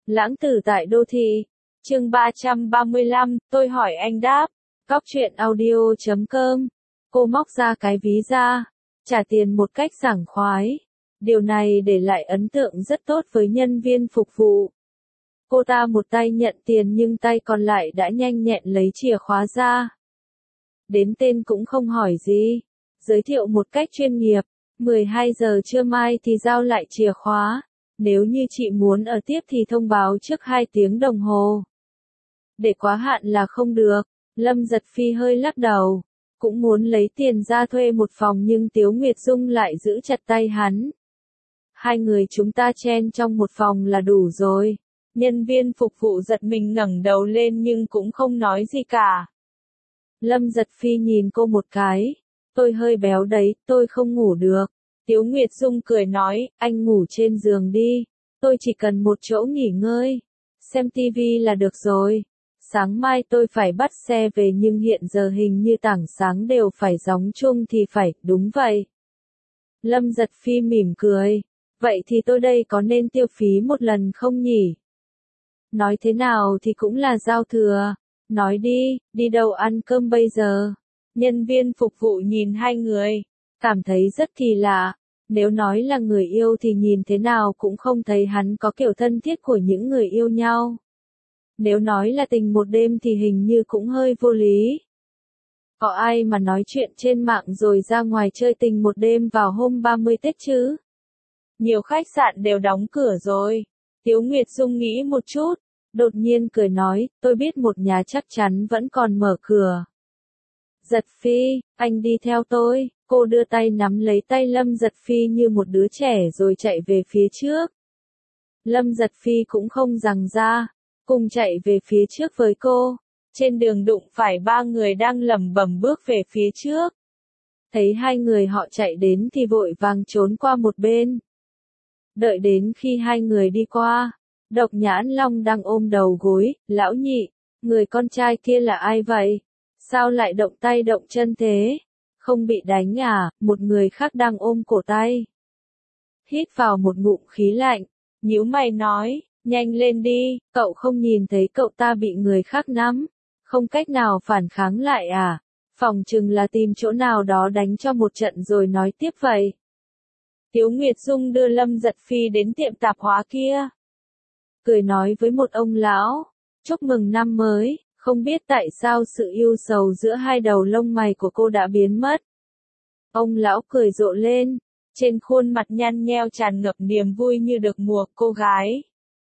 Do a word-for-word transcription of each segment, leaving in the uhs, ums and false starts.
Lãng tử tại đô thị. Chương ba trăm ba mươi lăm, tôi hỏi anh đáp. Góc truyện audio chấm com. Cô móc ra cái ví ra, trả tiền một cách sảng khoái. Điều này để lại ấn tượng rất tốt với nhân viên phục vụ. Cô ta một tay nhận tiền nhưng tay còn lại đã nhanh nhẹn lấy chìa khóa ra. Đến tên cũng không hỏi gì. Giới thiệu một cách chuyên nghiệp. mười hai giờ trưa mai thì giao lại chìa khóa. Nếu như chị muốn ở tiếp thì thông báo trước hai tiếng đồng hồ. Để quá hạn là không được. Lâm Giật Phi hơi lắc đầu. Cũng muốn lấy tiền ra thuê một phòng nhưng Tiếu Nguyệt Dung lại giữ chặt tay hắn. Hai người chúng ta chen trong một phòng là đủ rồi. Nhân viên phục vụ giật mình ngẩng đầu lên nhưng cũng không nói gì cả. Lâm Giật Phi nhìn cô một cái. Tôi hơi béo đấy, tôi không ngủ được. Tiếu Nguyệt Dung cười nói, anh ngủ trên giường đi. Tôi chỉ cần một chỗ nghỉ ngơi. Xem tivi là được rồi. Sáng mai tôi phải bắt xe về nhưng hiện giờ hình như tảng sáng đều phải gióng chung thì phải, đúng vậy. Lâm Giật Phi mỉm cười. Vậy thì tôi đây có nên tiêu phí một lần không nhỉ? Nói thế nào thì cũng là giao thừa. Nói đi, đi đâu ăn cơm bây giờ? Nhân viên phục vụ nhìn hai người, cảm thấy rất kỳ lạ. Nếu nói là người yêu thì nhìn thế nào cũng không thấy hắn có kiểu thân thiết của những người yêu nhau. Nếu nói là tình một đêm thì hình như cũng hơi vô lý. Có ai mà nói chuyện trên mạng rồi ra ngoài chơi tình một đêm vào hôm ba mươi Tết chứ? Nhiều khách sạn đều đóng cửa rồi. Tiếu Nguyệt Dung nghĩ một chút, đột nhiên cười nói, tôi biết một nhà chắc chắn vẫn còn mở cửa. Giật Phi, anh đi theo tôi. Cô đưa tay nắm lấy tay Lâm Giật Phi như một đứa trẻ rồi chạy về phía trước. Lâm Giật Phi cũng không giằng ra, cùng chạy về phía trước với cô. Trên đường đụng phải ba người đang lẩm bẩm bước về phía trước. Thấy hai người họ chạy đến thì vội vàng trốn qua một bên. Đợi đến khi hai người đi qua, Độc Nhãn Long đang ôm đầu gối, lão nhị, người con trai kia là ai vậy? Sao lại động tay động chân thế? Không bị đánh à? Một người khác đang ôm cổ tay. Hít vào một ngụm khí lạnh, nhíu mày nói, nhanh lên đi, cậu không nhìn thấy cậu ta bị người khác nắm, không cách nào phản kháng lại à? Phòng chừng là tìm chỗ nào đó đánh cho một trận rồi nói tiếp vậy. Tiếu Nguyệt Dung đưa Lâm Giật Phi đến tiệm tạp hóa kia. Cười nói với một ông lão, chúc mừng năm mới. Không biết tại sao sự yêu sầu giữa hai đầu lông mày của cô đã biến mất. Ông lão cười rộ lên, trên khuôn mặt nhăn nheo tràn ngập niềm vui như được mùa cô gái.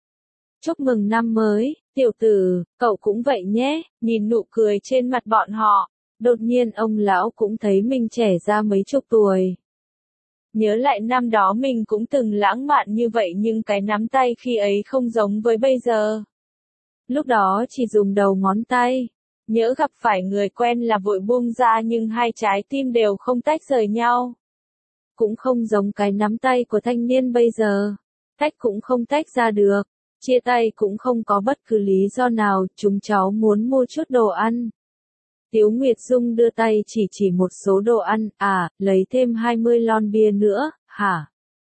Chúc mừng năm mới, tiểu tử, cậu cũng vậy nhé, nhìn nụ cười trên mặt bọn họ, đột nhiên ông lão cũng thấy mình trẻ ra mấy chục tuổi. Nhớ lại năm đó mình cũng từng lãng mạn như vậy nhưng cái nắm tay khi ấy không giống với bây giờ. Lúc đó chỉ dùng đầu ngón tay, nhỡ gặp phải người quen là vội buông ra nhưng hai trái tim đều không tách rời nhau. Cũng không giống cái nắm tay của thanh niên bây giờ, tách cũng không tách ra được, chia tay cũng không có bất cứ lý do nào, chúng cháu muốn mua chút đồ ăn. Tiếu Nguyệt Dung đưa tay chỉ chỉ một số đồ ăn, à, lấy thêm hai mươi lon bia nữa, hả?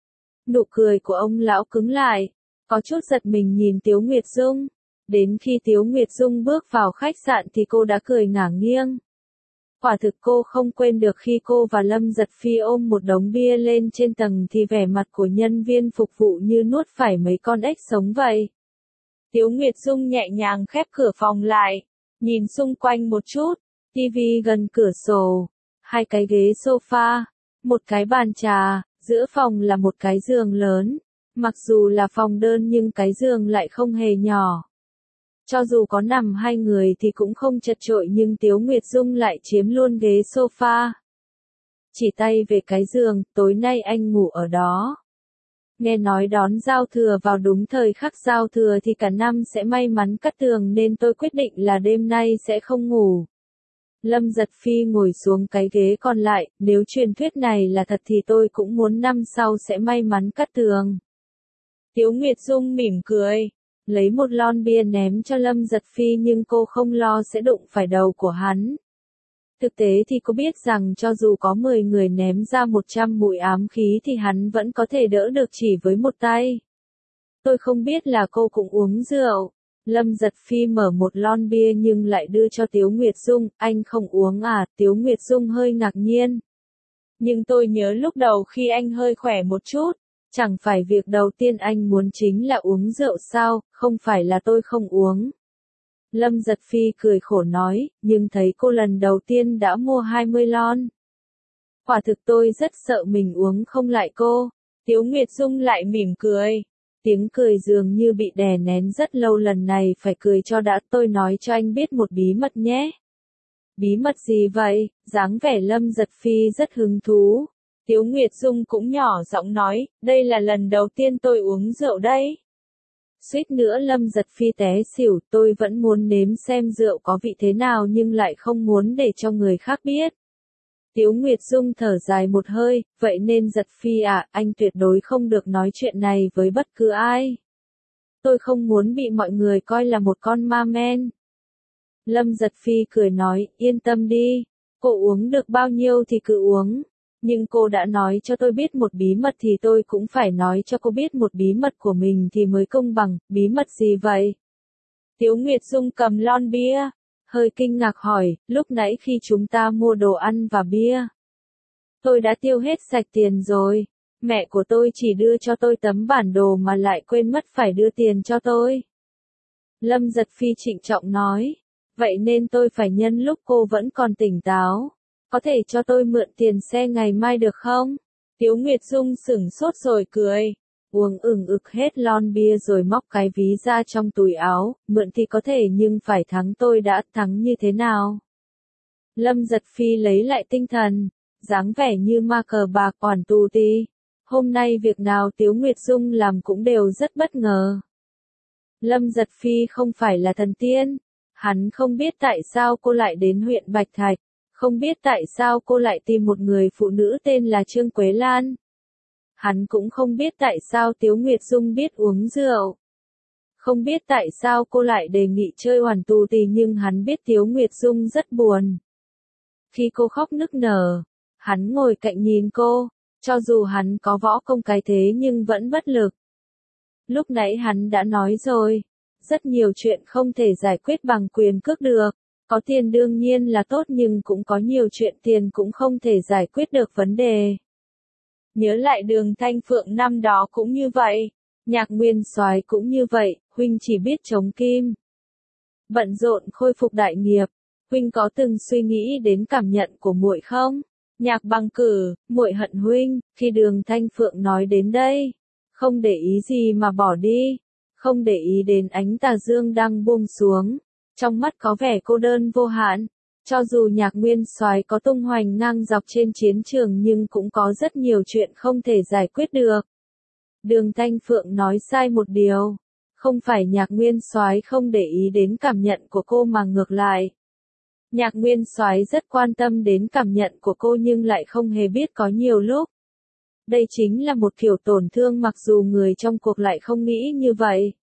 Nụ cười của ông lão cứng lại, có chút giật mình nhìn Tiếu Nguyệt Dung. Đến khi Tiếu Nguyệt Dung bước vào khách sạn thì cô đã cười ngả nghiêng. Quả thực cô không quên được khi cô và Lâm Giật Phi ôm một đống bia lên trên tầng thì vẻ mặt của nhân viên phục vụ như nuốt phải mấy con ếch sống vậy. Tiếu Nguyệt Dung nhẹ nhàng khép cửa phòng lại, nhìn xung quanh một chút, tivi gần cửa sổ, hai cái ghế sofa, một cái bàn trà, giữa phòng là một cái giường lớn. Mặc dù là phòng đơn nhưng cái giường lại không hề nhỏ. Cho dù có nằm hai người thì cũng không chật chội nhưng Tiếu Nguyệt Dung lại chiếm luôn ghế sofa. Chỉ tay về cái giường, tối nay anh ngủ ở đó. Nghe nói đón giao thừa vào đúng thời khắc giao thừa thì cả năm sẽ may mắn cắt tường nên tôi quyết định là đêm nay sẽ không ngủ. Lâm Giật Phi ngồi xuống cái ghế còn lại, nếu truyền thuyết này là thật thì tôi cũng muốn năm sau sẽ may mắn cắt tường. Tiếu Nguyệt Dung mỉm cười. Lấy một lon bia ném cho Lâm Giật Phi nhưng cô không lo sẽ đụng phải đầu của hắn. Thực tế thì cô biết rằng cho dù có mười người ném ra một trăm mũi ám khí thì hắn vẫn có thể đỡ được chỉ với một tay. Tôi không biết là cô cũng uống rượu. Lâm Giật Phi mở một lon bia nhưng lại đưa cho Tiếu Nguyệt Dung, anh không uống à, Tiếu Nguyệt Dung hơi ngạc nhiên. Nhưng tôi nhớ lúc đầu khi anh hơi khỏe một chút, chẳng phải việc đầu tiên anh muốn chính là uống rượu sao, không phải là tôi không uống. Lâm Giật Phi cười khổ nói, nhưng thấy cô lần đầu tiên đã mua hai mươi lon. Quả thực tôi rất sợ mình uống không lại cô. Tiếu Nguyệt Dung lại mỉm cười. Tiếng cười dường như bị đè nén rất lâu, lần này phải cười cho đã. Tôi nói cho anh biết một bí mật nhé. Bí mật gì vậy? Dáng vẻ Lâm Giật Phi rất hứng thú. Tiếu Nguyệt Dung cũng nhỏ giọng nói, đây là lần đầu tiên tôi uống rượu đấy. Suýt nữa Lâm Giật Phi té xỉu, tôi vẫn muốn nếm xem rượu có vị thế nào nhưng lại không muốn để cho người khác biết. Tiếu Nguyệt Dung thở dài một hơi, vậy nên Giật Phi à, anh tuyệt đối không được nói chuyện này với bất cứ ai. Tôi không muốn bị mọi người coi là một con ma men. Lâm Giật Phi cười nói, yên tâm đi, cô uống được bao nhiêu thì cứ uống. Nhưng cô đã nói cho tôi biết một bí mật thì tôi cũng phải nói cho cô biết một bí mật của mình thì mới công bằng. Bí mật gì vậy? Tiếu Nguyệt Dung cầm lon bia, hơi kinh ngạc hỏi, lúc nãy khi chúng ta mua đồ ăn và bia, tôi đã tiêu hết sạch tiền rồi. Mẹ của tôi chỉ đưa cho tôi tấm bản đồ mà lại quên mất phải đưa tiền cho tôi. Lâm Giật Phi trịnh trọng nói, vậy nên tôi phải nhân lúc cô vẫn còn tỉnh táo. Có thể cho tôi mượn tiền xe ngày mai được không? Tiếu Nguyệt Dung sửng sốt rồi cười. Uống ửng ực hết lon bia rồi móc cái ví ra trong túi áo. Mượn thì có thể nhưng phải thắng, tôi đã thắng như thế nào? Lâm Giật Phi lấy lại tinh thần. Dáng vẻ như ma cờ bạc oản tù ti. Hôm nay việc nào Tiếu Nguyệt Dung làm cũng đều rất bất ngờ. Lâm Giật Phi không phải là thần tiên. Hắn không biết tại sao cô lại đến huyện Bạch Thạch. Không biết tại sao cô lại tìm một người phụ nữ tên là Trương Quế Lan. Hắn cũng không biết tại sao Tiếu Nguyệt Dung biết uống rượu. Không biết tại sao cô lại đề nghị chơi hoàn tù tì, nhưng hắn biết Tiếu Nguyệt Dung rất buồn. Khi cô khóc nức nở, hắn ngồi cạnh nhìn cô, cho dù hắn có võ công cái thế nhưng vẫn bất lực. Lúc nãy hắn đã nói rồi, rất nhiều chuyện không thể giải quyết bằng quyền cước được. Có tiền đương nhiên là tốt nhưng cũng có nhiều chuyện tiền cũng không thể giải quyết được vấn đề. Nhớ lại Đường Thanh Phượng năm đó cũng như vậy, Nhạc Nguyên Soái cũng như vậy, huynh chỉ biết chống kim. Bận rộn khôi phục đại nghiệp, huynh có từng suy nghĩ đến cảm nhận của muội không? Nhạc Bằng Cử, muội hận huynh. Khi Đường Thanh Phượng nói đến đây, không để ý gì mà bỏ đi, không để ý đến ánh tà dương đang buông xuống. Trong mắt có vẻ cô đơn vô hạn, cho dù Nhạc Nguyên Soái có tung hoành ngang dọc trên chiến trường nhưng cũng có rất nhiều chuyện không thể giải quyết được. Đường Thanh Phượng nói sai một điều, không phải Nhạc Nguyên Soái không để ý đến cảm nhận của cô mà ngược lại. Nhạc Nguyên Soái rất quan tâm đến cảm nhận của cô nhưng lại không hề biết có nhiều lúc. Đây chính là một kiểu tổn thương mặc dù người trong cuộc lại không nghĩ như vậy.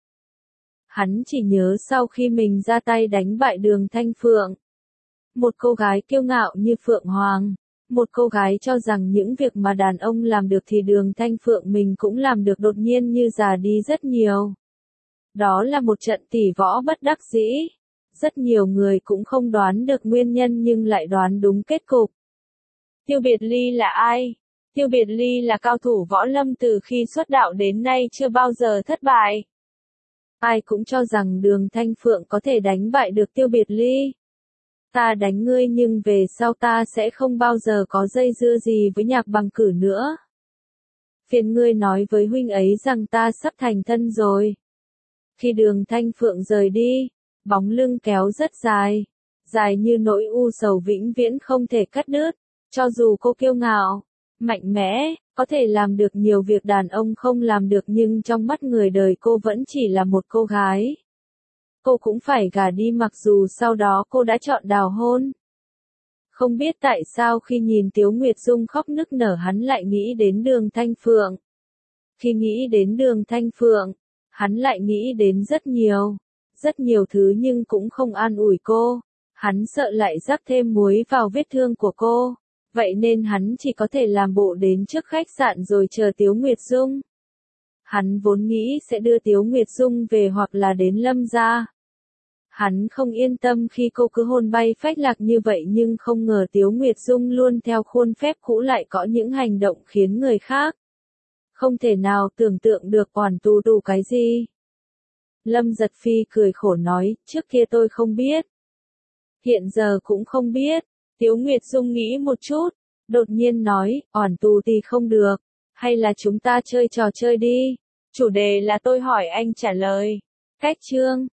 Hắn chỉ nhớ sau khi mình ra tay đánh bại Đường Thanh Phượng. Một cô gái kiêu ngạo như Phượng Hoàng. Một cô gái cho rằng những việc mà đàn ông làm được thì Đường Thanh Phượng mình cũng làm được, đột nhiên như già đi rất nhiều. Đó là một trận tỷ võ bất đắc dĩ. Rất nhiều người cũng không đoán được nguyên nhân nhưng lại đoán đúng kết cục. Tiêu Biệt Ly là ai? Tiêu Biệt Ly là cao thủ võ lâm từ khi xuất đạo đến nay chưa bao giờ thất bại. Ai cũng cho rằng Đường Thanh Phượng có thể đánh bại được Tiêu Biệt Ly. Ta đánh ngươi nhưng về sau ta sẽ không bao giờ có dây dưa gì với Nhạc Bằng Cử nữa. Phiền ngươi nói với huynh ấy rằng ta sắp thành thân rồi. Khi Đường Thanh Phượng rời đi, bóng lưng kéo rất dài, dài như nỗi u sầu vĩnh viễn không thể cắt đứt. Cho dù cô kiêu ngạo, mạnh mẽ, có thể làm được nhiều việc đàn ông không làm được nhưng trong mắt người đời cô vẫn chỉ là một cô gái. Cô cũng phải gả đi mặc dù sau đó cô đã chọn đào hôn. Không biết tại sao khi nhìn Tiếu Nguyệt Dung khóc nức nở hắn lại nghĩ đến Đường Thanh Phượng. Khi nghĩ đến Đường Thanh Phượng, hắn lại nghĩ đến rất nhiều, rất nhiều thứ nhưng cũng không an ủi cô. Hắn sợ lại rắc thêm muối vào vết thương của cô. Vậy nên hắn chỉ có thể làm bộ đến trước khách sạn rồi chờ Tiếu Nguyệt Dung. Hắn vốn nghĩ sẽ đưa Tiếu Nguyệt Dung về hoặc là đến Lâm gia. Hắn không yên tâm khi cô cứ hồn bay phách lạc như vậy nhưng không ngờ Tiếu Nguyệt Dung luôn theo khuôn phép cũ lại có những hành động khiến người khác không thể nào tưởng tượng được oản tù đủ cái gì. Lâm Giật Phi cười khổ nói, trước kia tôi không biết. Hiện giờ cũng không biết. Tiếu Nguyệt Dung nghĩ một chút, đột nhiên nói, oản tù thì không được. Hay là chúng ta chơi trò chơi đi. Chủ đề là tôi hỏi anh trả lời. Cách chương